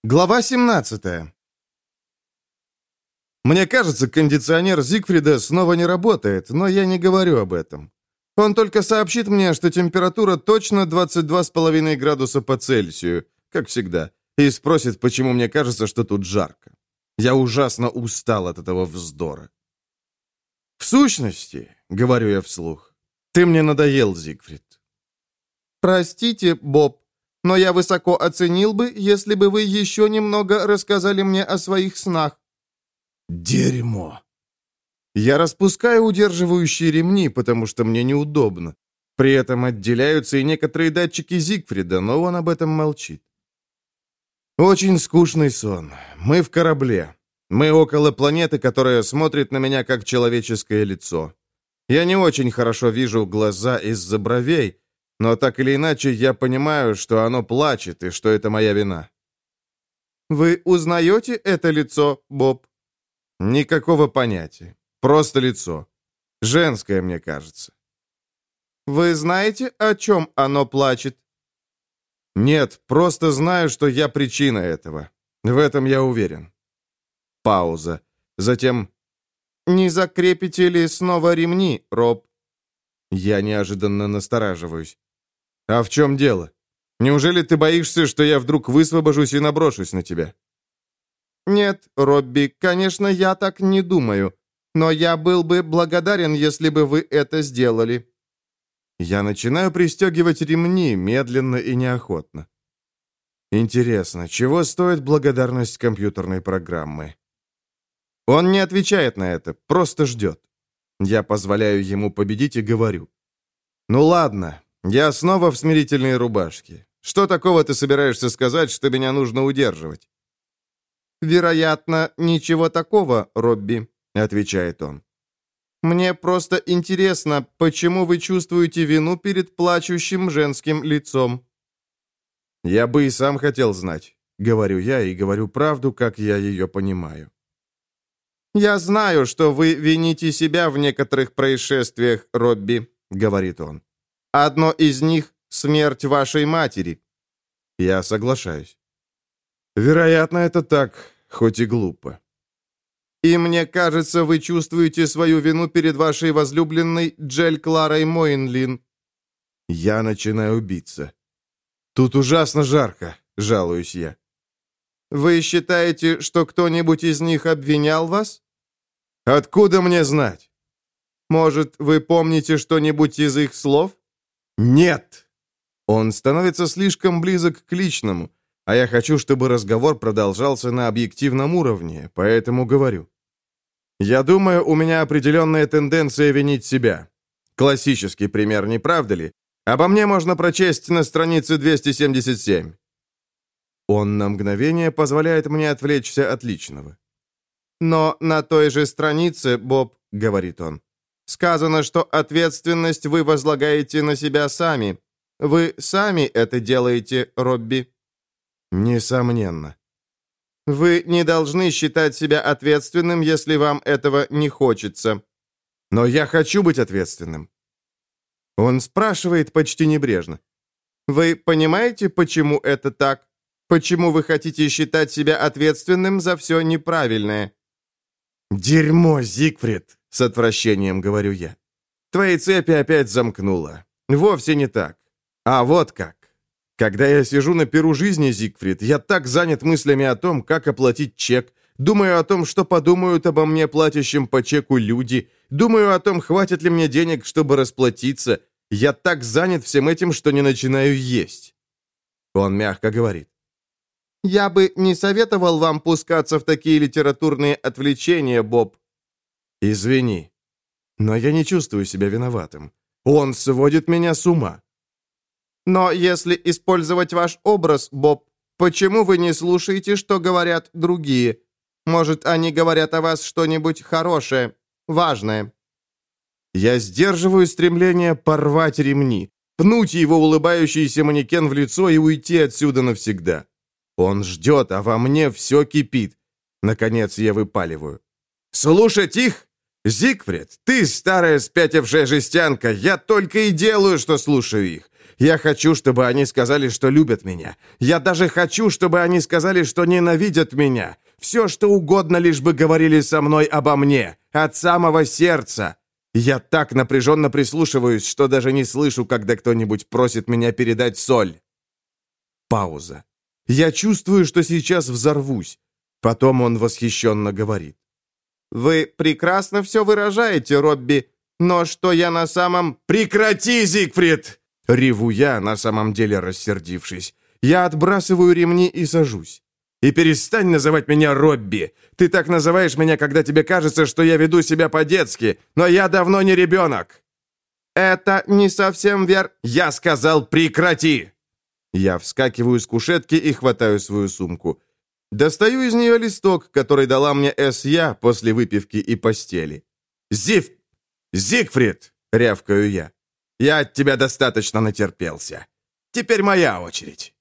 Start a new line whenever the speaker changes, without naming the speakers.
Глава 17. Мне кажется, кондиционер Зигфрида снова не работает, но я не говорю об этом. Он только сообщит мне, что температура точно 22,5 градуса по Цельсию, как всегда, и спросит, почему мне кажется, что тут жарко. Я ужасно устал от этого вздора. «В сущности, — говорю я вслух, — ты мне надоел, Зигфрид».
«Простите, Боб, но я высоко оценил бы, если бы вы еще немного рассказали мне о своих снах».
«Дерьмо!» Я распускаю удерживающие ремни, потому что мне неудобно. При этом отделяются и некоторые датчики Зигфрида, но он об этом молчит. Очень скучный сон. Мы в корабле. Мы около планеты, которая смотрит на меня как человеческое лицо. Я не очень хорошо вижу глаза из-за бровей, но так или иначе я понимаю, что оно плачет и что это моя вина.
«Вы узнаете это лицо, Боб?»
Никакого понятия. Просто лицо. Женское, мне кажется.
«Вы знаете, о чем оно плачет?»
Нет, просто знаю, что я причина этого. В этом я уверен. Пауза. Затем...
«Не закрепите ли снова ремни, Роб?»
Я неожиданно настораживаюсь. «А в чем дело? Неужели ты боишься, что я вдруг высвобожусь и наброшусь на тебя?»
«Нет, Робби, конечно, я так не думаю. Но я был бы благодарен, если бы вы это сделали».
Я начинаю пристегивать ремни медленно и неохотно. Интересно, чего стоит благодарность компьютерной программы? Он не отвечает на это, просто ждет. Я позволяю ему победить и говорю. «Ну ладно, я снова в смирительной рубашке. Что такого ты собираешься сказать, что меня нужно удерживать?»
«Вероятно, ничего такого, Робби», — отвечает он. «Мне просто интересно, почему вы чувствуете вину перед плачущим женским лицом?»
«Я бы и сам хотел знать», — говорю я и говорю правду, как я ее понимаю.
«Я знаю, что вы вините себя в некоторых происшествиях, Робби», — говорит он. «Одно из них — смерть вашей матери».
Я соглашаюсь. Вероятно, это так, хоть и глупо.
«И мне кажется, вы чувствуете свою вину перед вашей возлюбленной Джель Кларой Мойнлин».
Я начинаю биться. «Тут ужасно жарко», — жалуюсь я.
«Вы считаете, что кто-нибудь из них обвинял вас?»
«Откуда мне знать?»
«Может, вы помните что-нибудь из их слов?»
«Нет!» Он становится слишком близок к личному, а я хочу, чтобы разговор продолжался на объективном уровне, поэтому говорю. Я думаю, у меня определенная тенденция винить себя. Классический пример, не правда ли? Обо мне можно прочесть на странице 277. Он на мгновение позволяет мне отвлечься от личного.
«Но на той же странице, Боб, — говорит он, — сказано, что ответственность вы возлагаете на себя сами. Вы сами это делаете, Робби?»
«Несомненно».
«Вы не должны считать себя ответственным, если вам этого не хочется».
«Но я хочу быть ответственным». Он спрашивает почти небрежно.
«Вы понимаете, почему это так? Почему вы хотите считать себя ответственным за все неправильное?»
«Дерьмо, Зигфрид!» — с отвращением говорю я. «Твои цепи опять замкнуло. Вовсе не так. А вот как. Когда я сижу на перу жизни, Зигфрид, я так занят мыслями о том, как оплатить чек, думаю о том, что подумают обо мне, платящим по чеку люди, думаю о том, хватит ли мне денег, чтобы расплатиться. Я так занят всем этим, что не начинаю есть». Он мягко говорит.
«Я бы не советовал вам пускаться в такие литературные отвлечения, Боб».
«Извини, но я не чувствую себя виноватым. Он сводит меня с ума».
«Но если использовать ваш образ, Боб, почему вы не слушаете, что говорят другие? Может, они говорят о вас что-нибудь хорошее, важное?»
Я сдерживаю стремление порвать ремни, пнуть его улыбающийся манекен в лицо и уйти отсюда навсегда. Он ждет, а во мне все кипит. Наконец я выпаливаю. «Слушать их? Зигфрид, ты старая спятившая жестянка, я только и делаю, что слушаю их. Я хочу, чтобы они сказали, что любят меня. Я даже хочу, чтобы они сказали, что ненавидят меня. Все, что угодно, лишь бы говорили со мной обо мне. От самого сердца. Я так напряженно прислушиваюсь, что даже не слышу, когда кто-нибудь просит меня передать соль. Пауза. Я чувствую, что сейчас взорвусь. Потом он восхищенно говорит.
«Вы прекрасно все выражаете, Робби, но что я на самом...»
«Прекрати, Зигфрид!» Реву я, на самом деле рассердившись. Я отбрасываю ремни и сажусь. «И перестань называть меня Робби. Ты так называешь меня, когда тебе кажется, что я веду себя по-детски, но я давно не ребенок».
«Это не совсем
Я сказал, прекрати!» Я вскакиваю с кушетки и хватаю свою сумку. Достаю из нее листок, который дала мне С.Я. после выпивки и постели. «Зигфрид!» — рявкаю я. «Я от тебя достаточно натерпелся. Теперь моя очередь».